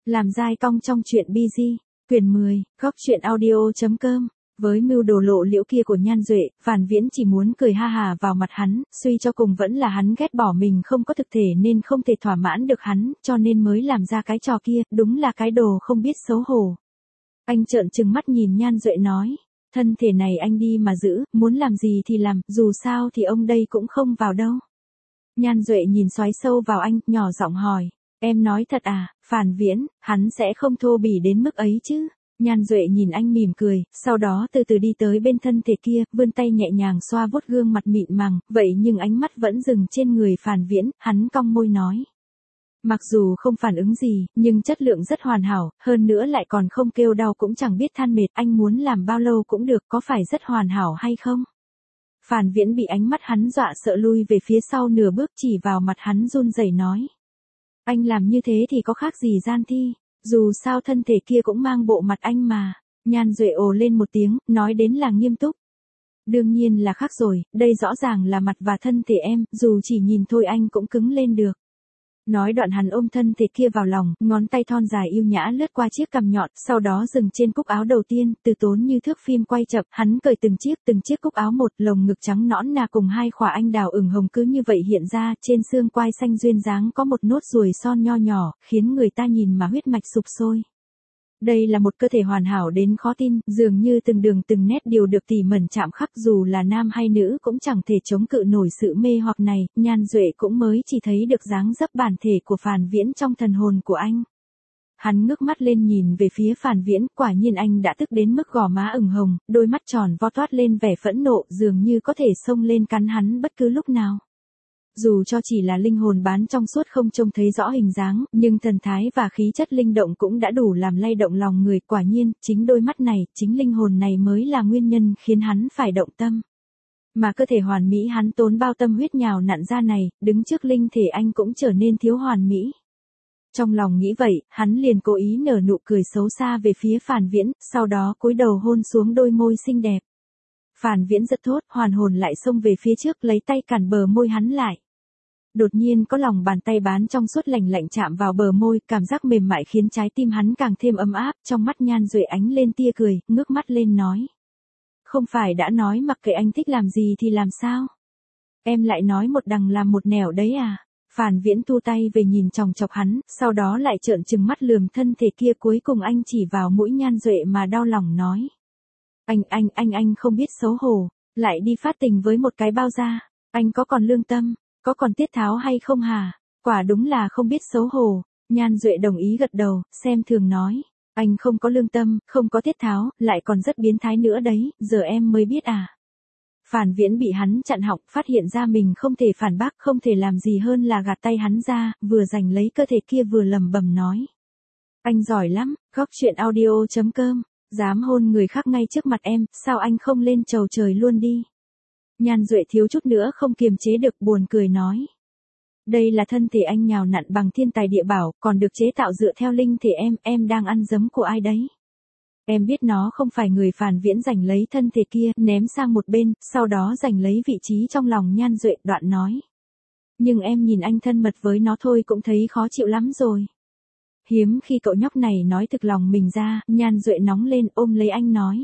Làm dai cong trong truyện BG, quyển 10, góc truyện audio.com. Với mưu đồ lộ liễu kia của Nhan Duệ, Phàn Viễn chỉ muốn cười ha hà vào mặt hắn, suy cho cùng vẫn là hắn ghét bỏ mình không có thực thể nên không thể thỏa mãn được hắn, cho nên mới làm ra cái trò kia, đúng là cái đồ không biết xấu hổ. Anh trợn trừng mắt nhìn Nhan Duệ nói, thân thể này anh đi mà giữ, muốn làm gì thì làm, dù sao thì ông đây cũng không vào đâu. Nhan Duệ nhìn xoáy sâu vào anh, nhỏ giọng hỏi, em nói thật à, Phàn Viễn, hắn sẽ không thô bỉ đến mức ấy chứ? Nhan Duệ nhìn anh mỉm cười, sau đó từ từ đi tới bên thân thể kia, vươn tay nhẹ nhàng xoa vuốt gương mặt mịn màng, vậy nhưng ánh mắt vẫn dừng trên người Phàn Viễn, hắn cong môi nói. Mặc dù không phản ứng gì, nhưng chất lượng rất hoàn hảo, hơn nữa lại còn không kêu đau cũng chẳng biết than mệt, anh muốn làm bao lâu cũng được, có phải rất hoàn hảo hay không? Phàn Viễn bị ánh mắt hắn dọa sợ lui về phía sau nửa bước, chỉ vào mặt hắn run rẩy nói. Anh làm như thế thì có khác gì gian thi, dù sao thân thể kia cũng mang bộ mặt anh mà. Nhan Duệ ồ lên một tiếng, nói đến là nghiêm túc. Đương nhiên là khác rồi, đây rõ ràng là mặt và thân thể em, dù chỉ nhìn thôi anh cũng cứng lên được. Nói đoạn hắn ôm thân thể kia vào lòng, ngón tay thon dài yêu nhã lướt qua chiếc cằm nhọn, sau đó dừng trên cúc áo đầu tiên, từ tốn như thước phim quay chậm, hắn cởi từng chiếc cúc áo một, lồng ngực trắng nõn nà cùng hai khỏa anh đào ửng hồng cứ như vậy hiện ra, trên xương quai xanh duyên dáng có một nốt ruồi son nho nhỏ, khiến người ta nhìn mà huyết mạch sục sôi. Đây là một cơ thể hoàn hảo đến khó tin, dường như từng đường từng nét đều được tỉ mẩn chạm khắc, dù là nam hay nữ cũng chẳng thể chống cự nổi sự mê hoặc này. Nhan Duệ cũng mới chỉ thấy được dáng dấp bản thể của Phàn Viễn trong thần hồn của anh. Hắn ngước mắt lên nhìn về phía Phàn Viễn, quả nhiên anh đã tức đến mức gò má ửng hồng, đôi mắt tròn vo toát lên vẻ phẫn nộ, dường như có thể xông lên cắn hắn bất cứ lúc nào. Dù cho chỉ là linh hồn bán trong suốt không trông thấy rõ hình dáng, nhưng thần thái và khí chất linh động cũng đã đủ làm lay động lòng người, quả nhiên, chính đôi mắt này, chính linh hồn này mới là nguyên nhân khiến hắn phải động tâm. Mà cơ thể hoàn mỹ hắn tốn bao tâm huyết nhào nặn ra này, đứng trước linh thể anh cũng trở nên thiếu hoàn mỹ. Trong lòng nghĩ vậy, hắn liền cố ý nở nụ cười xấu xa về phía Phàn Viễn, sau đó cúi đầu hôn xuống đôi môi xinh đẹp. Phàn Viễn giật thốt, hoàn hồn lại xông về phía trước lấy tay cản bờ môi hắn lại. Đột nhiên có lòng bàn tay bán trong suốt lạnh lạnh chạm vào bờ môi, cảm giác mềm mại khiến trái tim hắn càng thêm ấm áp, trong mắt Nhan Duệ ánh lên tia cười, ngước mắt lên nói. Không phải đã nói mặc kệ anh thích làm gì thì làm sao? Em lại nói một đằng làm một nẻo đấy à? Phàn Viễn thu tay về nhìn chòng chọc hắn, sau đó lại trợn trừng mắt lườm thân thể kia, cuối cùng anh chỉ vào mũi Nhan Duệ mà đau lòng nói. Anh không biết xấu hổ, lại đi phát tình với một cái bao da, anh có còn lương tâm, có còn tiết tháo hay không hả? Quả đúng là không biết xấu hổ. Nhan Duệ đồng ý gật đầu, xem thường nói, anh không có lương tâm, không có tiết tháo, lại còn rất biến thái nữa đấy, giờ em mới biết à. Phàn Viễn bị hắn chặn họng, phát hiện ra mình không thể phản bác, không thể làm gì hơn là gạt tay hắn ra, vừa giành lấy cơ thể kia vừa lẩm bẩm nói. Anh giỏi lắm, góc truyện audio.com. Dám hôn người khác ngay trước mặt em, sao anh không lên chầu trời luôn đi? Nhan Duệ thiếu chút nữa không kiềm chế được, buồn cười nói. Đây là thân thể anh nhào nặn bằng thiên tài địa bảo, còn được chế tạo dựa theo linh thể em đang ăn dấm của ai đấy? Em biết nó không phải người. Phàn Viễn giành lấy thân thể kia, ném sang một bên, sau đó giành lấy vị trí trong lòng Nhan Duệ, đoạn nói. Nhưng em nhìn anh thân mật với nó thôi cũng thấy khó chịu lắm rồi. Hiếm khi cậu nhóc này nói thực lòng mình ra, Nhan Duệ nóng lên ôm lấy anh nói.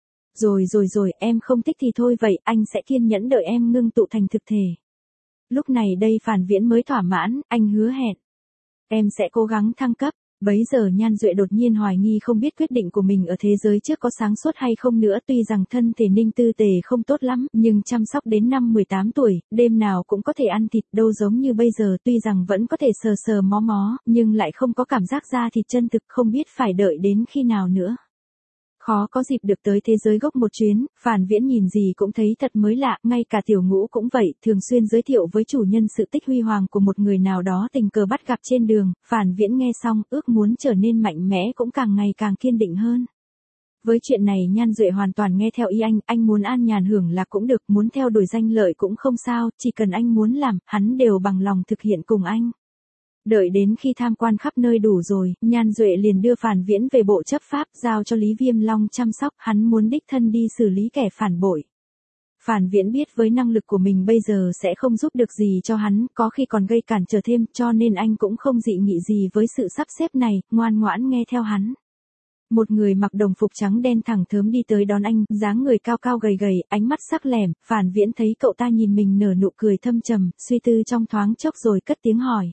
Rồi, em không thích thì thôi vậy, anh sẽ kiên nhẫn đợi em ngưng tụ thành thực thể. Lúc này đây Phàn Viễn mới thỏa mãn, anh hứa hẹn. Em sẽ cố gắng thăng cấp. Bấy giờ Nhan Duệ đột nhiên hoài nghi không biết quyết định của mình ở thế giới trước có sáng suốt hay không nữa, tuy rằng thân thể Ninh Tư Tề không tốt lắm, nhưng chăm sóc đến năm 18 tuổi, đêm nào cũng có thể ăn thịt, đâu giống như bây giờ, tuy rằng vẫn có thể sờ sờ mó mó, nhưng lại không có cảm giác da thịt chân thực, không biết phải đợi đến khi nào nữa. Khó có dịp được tới thế giới gốc một chuyến, Phàn Viễn nhìn gì cũng thấy thật mới lạ, ngay cả Tiểu Ngũ cũng vậy, thường xuyên giới thiệu với chủ nhân sự tích huy hoàng của một người nào đó tình cờ bắt gặp trên đường. Phàn Viễn nghe xong, ước muốn trở nên mạnh mẽ cũng càng ngày càng kiên định hơn. Với chuyện này Nhan Duệ hoàn toàn nghe theo ý anh muốn an nhàn hưởng lạc cũng được, muốn theo đuổi danh lợi cũng không sao, chỉ cần anh muốn làm, hắn đều bằng lòng thực hiện cùng anh. Đợi đến khi tham quan khắp nơi đủ rồi, Nhan Duệ liền đưa Phàn Viễn về bộ chấp pháp, giao cho Lý Viêm Long chăm sóc, hắn muốn đích thân đi xử lý kẻ phản bội. Phản Viễn biết với năng lực của mình bây giờ sẽ không giúp được gì cho hắn, có khi còn gây cản trở thêm, cho nên anh cũng không dị nghị gì với sự sắp xếp này, ngoan ngoãn nghe theo hắn. Một người mặc đồng phục trắng đen thẳng thớm đi tới đón anh, dáng người cao cao gầy gầy, ánh mắt sắc lẻm. Phản Viễn thấy cậu ta nhìn mình nở nụ cười thâm trầm, suy tư trong thoáng chốc rồi cất tiếng hỏi.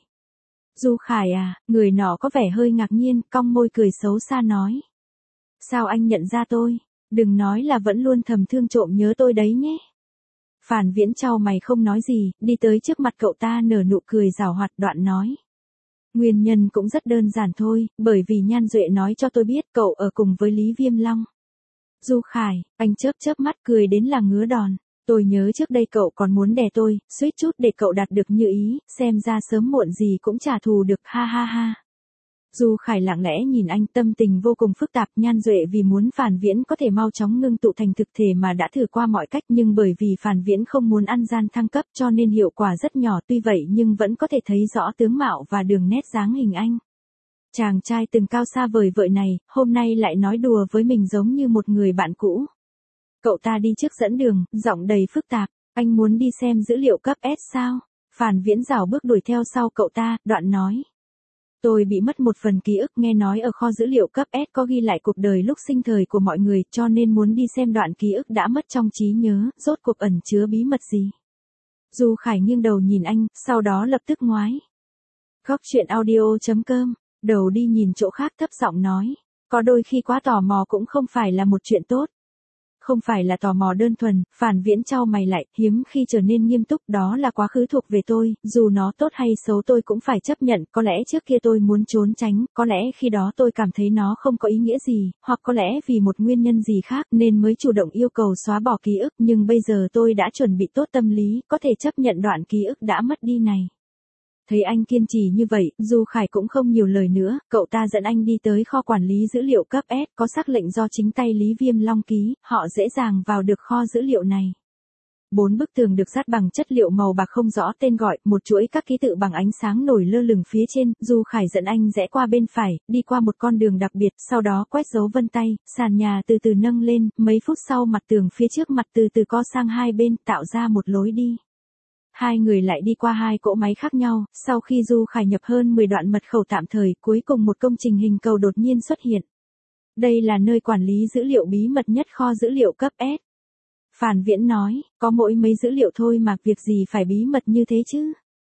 Du Khải à, người nọ có vẻ hơi ngạc nhiên, cong môi cười xấu xa nói. Sao anh nhận ra tôi? Đừng nói là vẫn luôn thầm thương trộm nhớ tôi đấy nhé. Phản Viễn chau mày không nói gì, đi tới trước mặt cậu ta nở nụ cười giảo hoạt, đoạn nói. Nguyên nhân cũng rất đơn giản thôi, bởi vì Nhan Duệ nói cho tôi biết cậu ở cùng với Lý Viêm Long. Du Khải, anh chớp chớp mắt cười đến là ngứa đòn. Tôi nhớ trước đây cậu còn muốn đè tôi, suýt chút để cậu đạt được như ý, xem ra sớm muộn gì cũng trả thù được, ha ha ha. Du Khải lặng lẽ nhìn anh, tâm tình vô cùng phức tạp. Nhan Duệ vì muốn Phản Viễn có thể mau chóng ngưng tụ thành thực thể mà đã thử qua mọi cách, nhưng bởi vì Phản Viễn không muốn ăn gian thăng cấp cho nên hiệu quả rất nhỏ, tuy vậy nhưng vẫn có thể thấy rõ tướng mạo và đường nét dáng hình anh. Chàng trai từng cao xa vời vợi này, hôm nay lại nói đùa với mình giống như một người bạn cũ. Cậu ta đi trước dẫn đường, giọng đầy phức tạp. Anh muốn đi xem dữ liệu cấp S sao? Phản Viễn rảo bước đuổi theo sau cậu ta, đoạn nói. Tôi bị mất một phần ký ức, nghe nói ở kho dữ liệu cấp S có ghi lại cuộc đời lúc sinh thời của mọi người, cho nên muốn đi xem đoạn ký ức đã mất trong trí nhớ, rốt cuộc ẩn chứa bí mật gì. Du Khải nghiêng đầu nhìn anh, sau đó lập tức ngoái. Góc truyện audio.com, đầu đi nhìn chỗ khác thấp giọng nói. Có đôi khi quá tò mò cũng không phải là một chuyện tốt. Không phải là tò mò đơn thuần, Phản Viễn chau mày lại, hiếm khi trở nên nghiêm túc, đó là quá khứ thuộc về tôi, dù nó tốt hay xấu tôi cũng phải chấp nhận, có lẽ trước kia tôi muốn trốn tránh, có lẽ khi đó tôi cảm thấy nó không có ý nghĩa gì, hoặc có lẽ vì một nguyên nhân gì khác nên mới chủ động yêu cầu xóa bỏ ký ức, nhưng bây giờ tôi đã chuẩn bị tốt tâm lý, có thể chấp nhận đoạn ký ức đã mất đi này. Thấy anh kiên trì như vậy, Du Khải cũng không nhiều lời nữa, cậu ta dẫn anh đi tới kho quản lý dữ liệu cấp S, có sắc lệnh do chính tay Lý Viêm Long ký, họ dễ dàng vào được kho dữ liệu này. 4 bức tường được dát bằng chất liệu màu bạc không rõ tên gọi, một chuỗi các ký tự bằng ánh sáng nổi lơ lửng phía trên. Du Khải dẫn anh rẽ qua bên phải, đi qua một con đường đặc biệt, sau đó quét dấu vân tay, sàn nhà từ từ nâng lên, mấy phút sau mặt tường phía trước mặt từ từ co sang hai bên, tạo ra một lối đi. Hai người lại đi qua hai cỗ máy khác nhau, sau khi Du Khải nhập hơn 10 đoạn mật khẩu tạm thời, cuối cùng một công trình hình cầu đột nhiên xuất hiện. Đây là nơi quản lý dữ liệu bí mật nhất kho dữ liệu cấp S. Phản Viễn nói, có mỗi mấy dữ liệu thôi mà việc gì phải bí mật như thế chứ.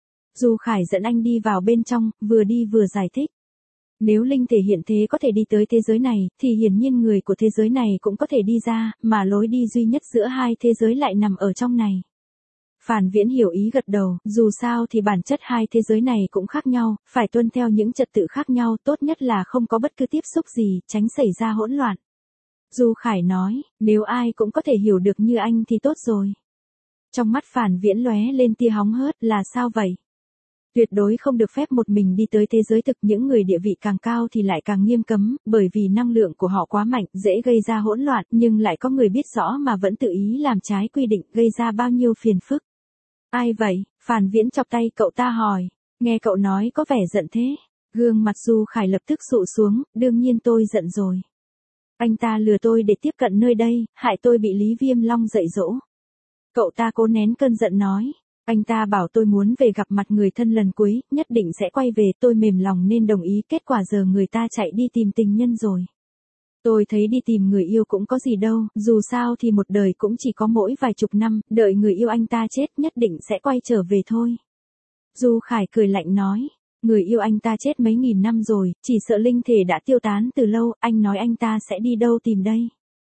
Du Khải dẫn anh đi vào bên trong, vừa đi vừa giải thích. Nếu linh thể hiện thế có thể đi tới thế giới này, thì hiển nhiên người của thế giới này cũng có thể đi ra, mà lối đi duy nhất giữa hai thế giới lại nằm ở trong này. Phản Viễn hiểu ý gật đầu, dù sao thì bản chất hai thế giới này cũng khác nhau, phải tuân theo những trật tự khác nhau, tốt nhất là không có bất cứ tiếp xúc gì, tránh xảy ra hỗn loạn. Du Khải nói, nếu ai cũng có thể hiểu được như anh thì tốt rồi. Trong mắt Phản Viễn lóe lên tia hóng hớt, là sao vậy? Tuyệt đối không được phép một mình đi tới thế giới thực, những người địa vị càng cao thì lại càng nghiêm cấm, bởi vì năng lượng của họ quá mạnh, dễ gây ra hỗn loạn, nhưng lại có người biết rõ mà vẫn tự ý làm trái quy định, gây ra bao nhiêu phiền phức. Ai vậy? Phản Viễn chọc tay cậu ta hỏi, nghe cậu nói có vẻ giận thế. Gương mặt Du Khải lập tức sụ xuống, đương nhiên tôi giận rồi. Anh ta lừa tôi để tiếp cận nơi đây, hại tôi bị Lý Viêm Long dạy dỗ. Cậu ta cố nén cơn giận nói, anh ta bảo tôi muốn về gặp mặt người thân lần cuối, nhất định sẽ quay về, tôi mềm lòng nên đồng ý, kết quả giờ người ta chạy đi tìm tình nhân rồi. Tôi thấy đi tìm người yêu cũng có gì đâu, dù sao thì một đời cũng chỉ có mỗi vài chục năm, đợi người yêu anh ta chết nhất định sẽ quay trở về thôi. Du Khải cười lạnh nói, người yêu anh ta chết mấy nghìn năm rồi, chỉ sợ linh thể đã tiêu tán từ lâu, anh nói anh ta sẽ đi đâu tìm đây.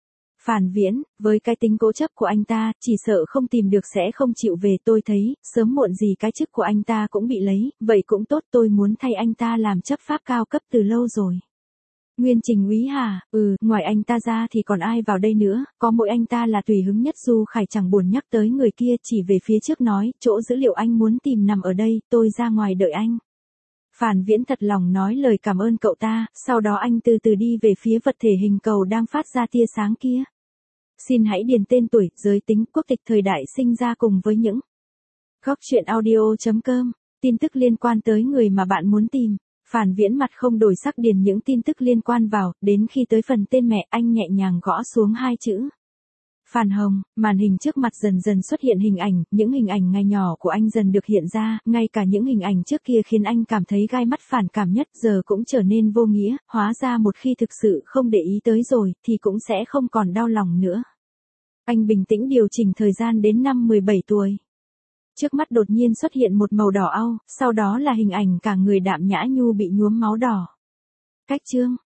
Phản Viễn, với cái tính cố chấp của anh ta, chỉ sợ không tìm được sẽ không chịu về, tôi thấy, sớm muộn gì cái chức của anh ta cũng bị lấy, vậy cũng tốt, tôi muốn thay anh ta làm chấp pháp cao cấp từ lâu rồi. Nguyên Trình úy hả? Ngoài anh ta ra thì còn ai vào đây nữa, có mỗi anh ta là tùy hứng nhất. Du Khải chẳng buồn nhắc tới người kia, chỉ về phía trước nói, chỗ dữ liệu anh muốn tìm nằm ở đây, tôi ra ngoài đợi anh. Phản Viễn thật lòng nói lời cảm ơn cậu ta, sau đó anh từ từ đi về phía vật thể hình cầu đang phát ra tia sáng kia. Xin hãy điền tên tuổi, giới tính, quốc tịch, thời đại sinh ra cùng với những góc truyện audio.com, tin tức liên quan tới người mà bạn muốn tìm. Phản Viễn mặt không đổi sắc điền những tin tức liên quan vào, đến khi tới phần tên mẹ anh nhẹ nhàng gõ xuống hai chữ. Phan Hồng, màn hình trước mặt dần dần xuất hiện hình ảnh, những hình ảnh ngày nhỏ của anh dần được hiện ra, ngay cả những hình ảnh trước kia khiến anh cảm thấy gai mắt phản cảm nhất giờ cũng trở nên vô nghĩa, hóa ra một khi thực sự không để ý tới rồi, thì cũng sẽ không còn đau lòng nữa. Anh bình tĩnh điều chỉnh thời gian đến năm 17 tuổi. Trước mắt đột nhiên xuất hiện một màu đỏ au, sau đó là hình ảnh cả người đạm nhã nhu bị nhuốm máu đỏ. Cách chương